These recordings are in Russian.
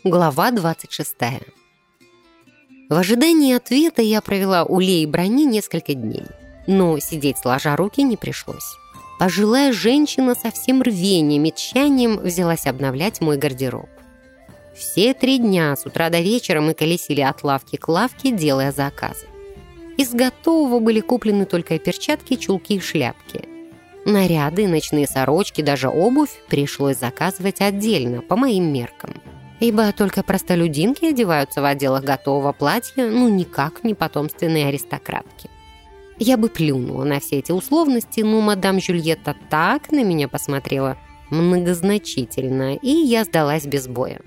Глава 26. В ожидании ответа я провела у Леи Брони несколько дней, но сидеть сложа руки не пришлось. Пожилая женщина со всем рвением и тщанием взялась обновлять мой гардероб. Все 3 дня с утра до вечера мы колесили от лавки к лавке, делая заказы. Из готового были куплены только перчатки, чулки и шляпки. Наряды, ночные сорочки, даже обувь пришлось заказывать отдельно, по моим меркам. Ибо только простолюдинки одеваются в отделах готового платья, никак не потомственные аристократки. Я бы плюнула на все эти условности, но мадам Жюльетта так на меня посмотрела многозначительно, и я сдалась без боя.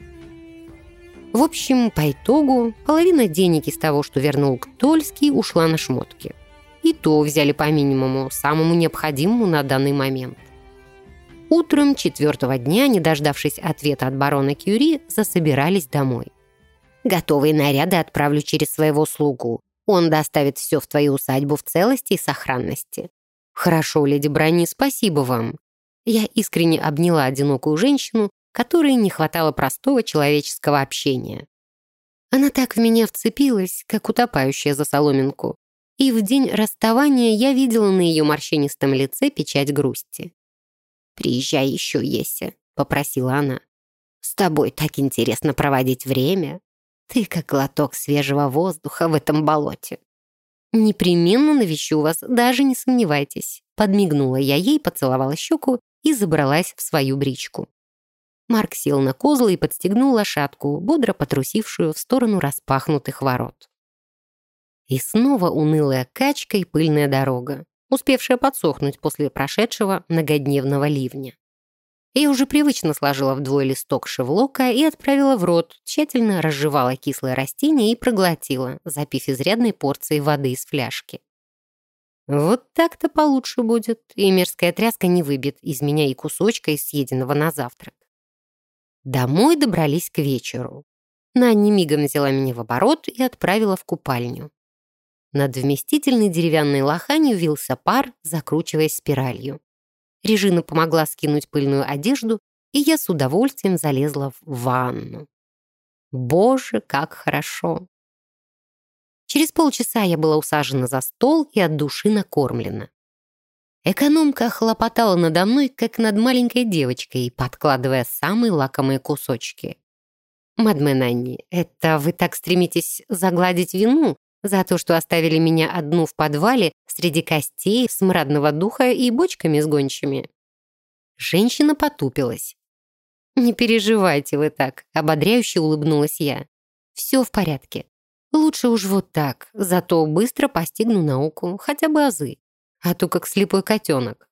В общем, по итогу, половина денег из того, что вернул Ктольский, ушла на шмотки. И то взяли по минимуму, самому необходимому на данный момент. Утром 4-го дня, не дождавшись ответа от барона Кюри, засобирались домой. «Готовые наряды отправлю через своего слугу. Он доставит все в твою усадьбу в целости и сохранности». «Хорошо, леди Брони, спасибо вам». Я искренне обняла одинокую женщину, которой не хватало простого человеческого общения. Она так в меня вцепилась, как утопающая за соломинку, и в день расставания я видела на ее морщинистом лице печать грусти. «Приезжай еще, Еся», — попросила она. «С тобой так интересно проводить время. Ты как глоток свежего воздуха в этом болоте». «Непременно навещу вас, даже не сомневайтесь», — подмигнула я ей, поцеловала щеку и забралась в свою бричку. Марк сел на козлы и подстегнул лошадку, бодро потрусившую в сторону распахнутых ворот. И снова унылая качка и пыльная дорога, успевшая подсохнуть после прошедшего многодневного ливня. Я уже привычно сложила вдвое листок шевлока и отправила в рот, тщательно разжевала кислое растение и проглотила, запив изрядной порцией воды из фляжки. Вот так-то получше будет, и мерзкая тряска не выбьет из меня и кусочка из съеденного на завтрак. Домой добрались к вечеру. Нанни мигом взяла меня в оборот и отправила в купальню. Над вместительной деревянной лоханью вился пар, закручиваясь спиралью. Режина помогла скинуть пыльную одежду, и я с удовольствием залезла в ванну. Боже, как хорошо! Через полчаса я была усажена за стол и от души накормлена. Экономка хлопотала надо мной, как над маленькой девочкой, подкладывая самые лакомые кусочки. «Мадме Нанни, это вы так стремитесь загладить вину за то, что оставили меня одну в подвале среди костей, смрадного духа и бочками с гончими?» Женщина потупилась. «Не переживайте вы так», — ободряюще улыбнулась я. «Все в порядке. Лучше уж вот так, зато быстро постигну науку, хотя бы азы, а то как слепой котенок».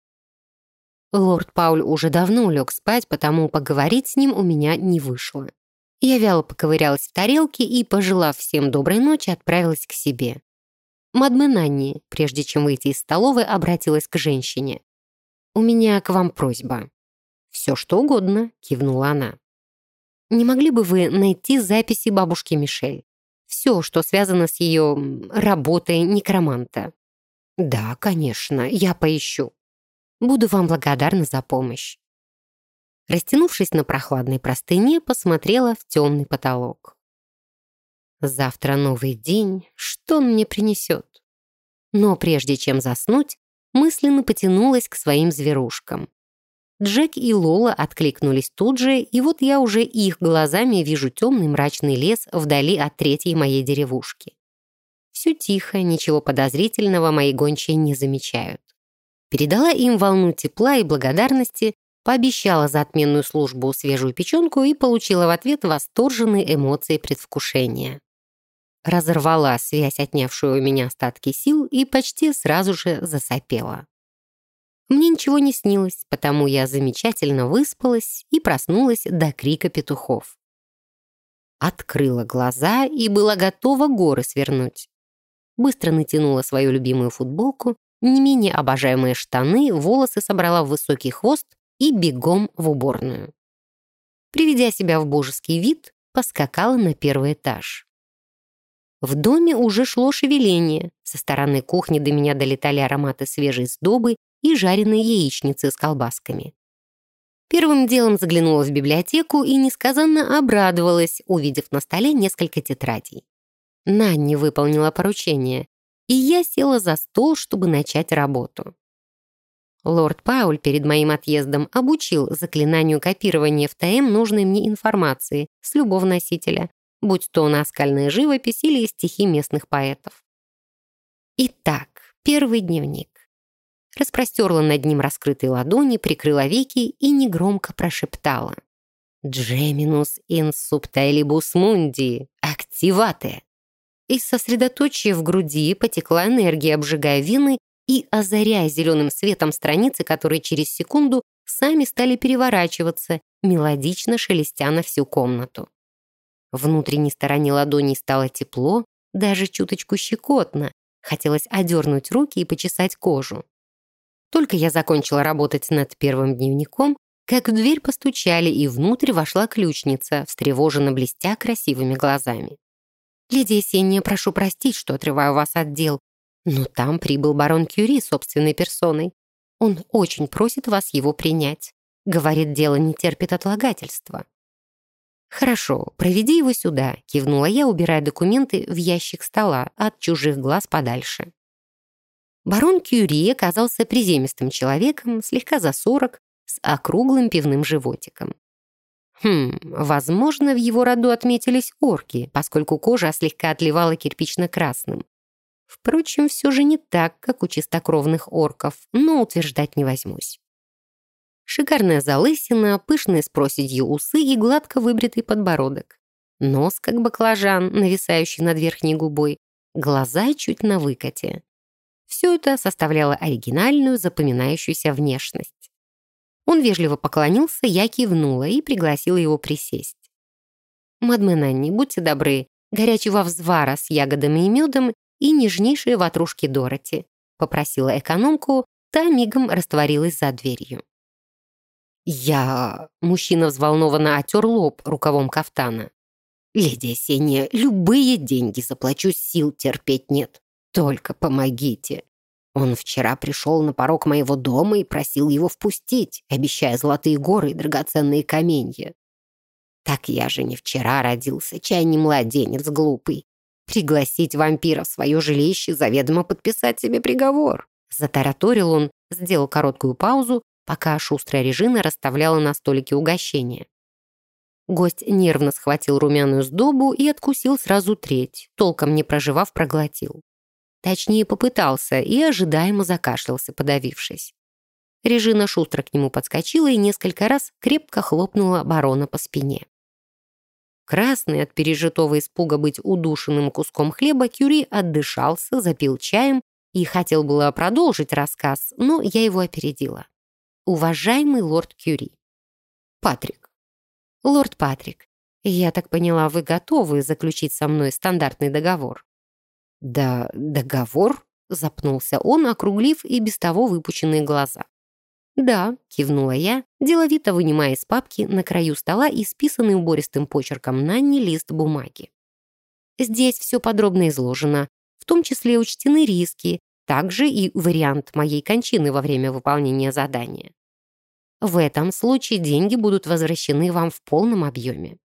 Лорд Пауль уже давно лег спать, потому поговорить с ним у меня не вышло. Я вяло поковырялась в тарелке и, пожелав всем доброй ночи, отправилась к себе. «Мадме Нанни», прежде чем выйти из столовой, обратилась к женщине. «У меня к вам просьба». «Все что угодно», — кивнула она. «Не могли бы вы найти записи бабушки Мишель? Все, что связано с ее работой некроманта». «Да, конечно, я поищу. Буду вам благодарна за помощь». Растянувшись на прохладной простыне, посмотрела в темный потолок. Завтра новый день, что он мне принесет? Но прежде чем заснуть, мысленно потянулась к своим зверушкам. Джек и Лола откликнулись тут же, и вот я уже их глазами вижу темный мрачный лес вдали от 3-й моей деревушки. Все тихо, ничего подозрительного мои гончие не замечают. Передала им волну тепла и благодарности, пообещала за отменную службу свежую печенку и получила в ответ восторженные эмоции предвкушения. Разорвала связь, отнявшую у меня остатки сил, и почти сразу же засопела. Мне ничего не снилось, потому я замечательно выспалась и проснулась до крика петухов. Открыла глаза и была готова горы свернуть. Быстро натянула свою любимую футболку, не менее обожаемые штаны, волосы собрала в высокий хвост и бегом в уборную. Приведя себя в божеский вид, поскакала на 1-й этаж. В доме уже шло шевеление. Со стороны кухни до меня долетали ароматы свежей сдобы и жареной яичницы с колбасками. Первым делом заглянула в библиотеку и несказанно обрадовалась, увидев на столе несколько тетрадей. Нанни выполнила поручение, и я села за стол, чтобы начать работу. Лорд Пауль перед моим отъездом обучил заклинанию копирования в ТМ нужной мне информации с любого носителя, будь то наскальная живопись или стихи местных поэтов. Итак, первый дневник. Распростерла над ним раскрытые ладони, прикрыла веки и негромко прошептала: «Джеминус ин субтайлибус мунди, активате». Из сосредоточия в груди потекла энергия, обжигая вены и озаряя зеленым светом страницы, которые через секунду сами стали переворачиваться, мелодично шелестя на всю комнату. Внутренней стороне ладоней стало тепло, даже чуточку щекотно. Хотелось одернуть руки и почесать кожу. Только я закончила работать над первым дневником, как в дверь постучали, и внутрь вошла ключница, встревоженно блестя красивыми глазами. «Леди Есения, прошу простить, что отрываю вас от дел, но там прибыл барон Кюри собственной персоной. Он очень просит вас его принять. Говорит, дело не терпит отлагательства». «Хорошо, проведи его сюда», — кивнула я, убирая документы в ящик стола от чужих глаз подальше. Барон Кюри оказался приземистым человеком, слегка за 40, с округлым пивным животиком. Возможно, в его роду отметились орки, поскольку кожа слегка отливала кирпично-красным. Впрочем, все же не так, как у чистокровных орков, но утверждать не возьмусь. Шикарная залысина, пышные с проседью усы и гладко выбритый подбородок. Нос, как баклажан, нависающий над верхней губой, глаза чуть на выкате. Все это составляло оригинальную, запоминающуюся внешность. Он вежливо поклонился, я кивнула и пригласила его присесть. «Мадмен Анни, будьте добры, горячего взвара с ягодами и медом и нежнейшие ватрушки Дороти», попросила экономку, та мигом растворилась за дверью. Мужчина взволнованно отер лоб рукавом кафтана. «Леди Есения, любые деньги заплачу, сил терпеть нет. Только помогите. Он вчера пришел на порог моего дома и просил его впустить, обещая золотые горы и драгоценные каменья. Так я же не вчера родился, чай не младенец глупый. Пригласить вампира в свое жилище, заведомо подписать себе приговор». Затараторил он, сделал короткую паузу, пока шустрая Режина расставляла на столике угощения. Гость нервно схватил румяную сдобу и откусил сразу треть, толком не прожевав, проглотил. Точнее, попытался и ожидаемо закашлялся, подавившись. Режина шустро к нему подскочила и несколько раз крепко хлопнула барона по спине. Красный от пережитого испуга быть удушенным куском хлеба, Кюри отдышался, запил чаем и хотел было продолжить рассказ, но я его опередила. «Уважаемый лорд Кюри». «Патрик». «Лорд Патрик, я так поняла, вы готовы заключить со мной стандартный договор?» «Да, договор?» — запнулся он, округлив и без того выпученные глаза. «Да», — кивнула я, деловито вынимая из папки на краю стола исписанный убористым почерком Нанни лист бумаги. «Здесь все подробно изложено, в том числе учтены риски, также и вариант моей кончины во время выполнения задания. В этом случае деньги будут возвращены вам в полном объеме».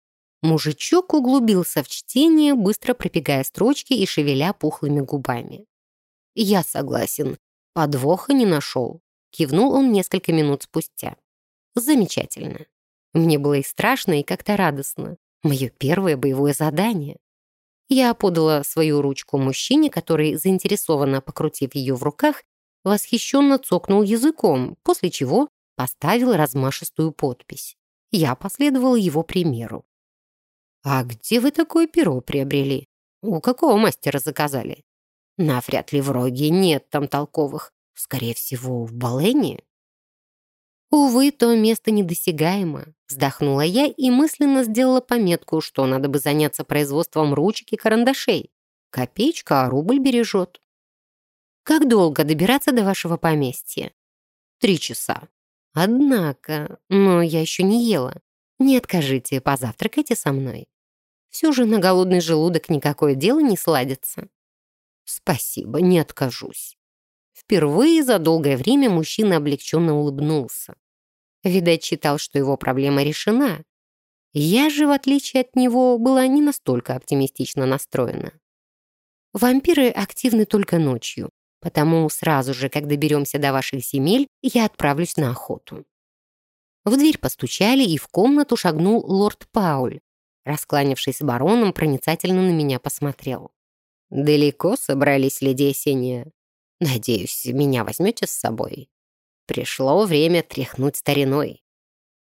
Мужичок углубился в чтение, быстро пробегая строчки и шевеля пухлыми губами. «Я согласен. Подвоха не нашел», — кивнул он несколько минут спустя. «Замечательно. Мне было и страшно, и как-то радостно. Мое первое боевое задание». Я подала свою ручку мужчине, который, заинтересованно покрутив ее в руках, восхищенно цокнул языком, после чего поставил размашистую подпись. Я последовала его примеру. «А где вы такое перо приобрели? У какого мастера заказали?» «Навряд ли в Роге, нет там толковых. Скорее всего, в Болене». «Увы, то место недосягаемо», — вздохнула я и мысленно сделала пометку, что надо бы заняться производством ручек и карандашей. Копеечка, а рубль бережет. «Как долго добираться до вашего поместья?» 3 часа. «Однако, но я еще не ела. Не откажите, позавтракайте со мной. Все же на голодный желудок никакое дело не сладится». «Спасибо, не откажусь». Впервые за долгое время мужчина облегченно улыбнулся. Видать, считал, что его проблема решена. Я же, в отличие от него, была не настолько оптимистично настроена. Вампиры активны только ночью, потому сразу же, как доберемся до ваших земель, я отправлюсь на охоту». В дверь постучали, и в комнату шагнул лорд Пауль. Раскланявшись с бароном, проницательно на меня посмотрел. «Далеко собрались, леди Есения? Надеюсь, меня возьмете с собой? Пришло время тряхнуть стариной».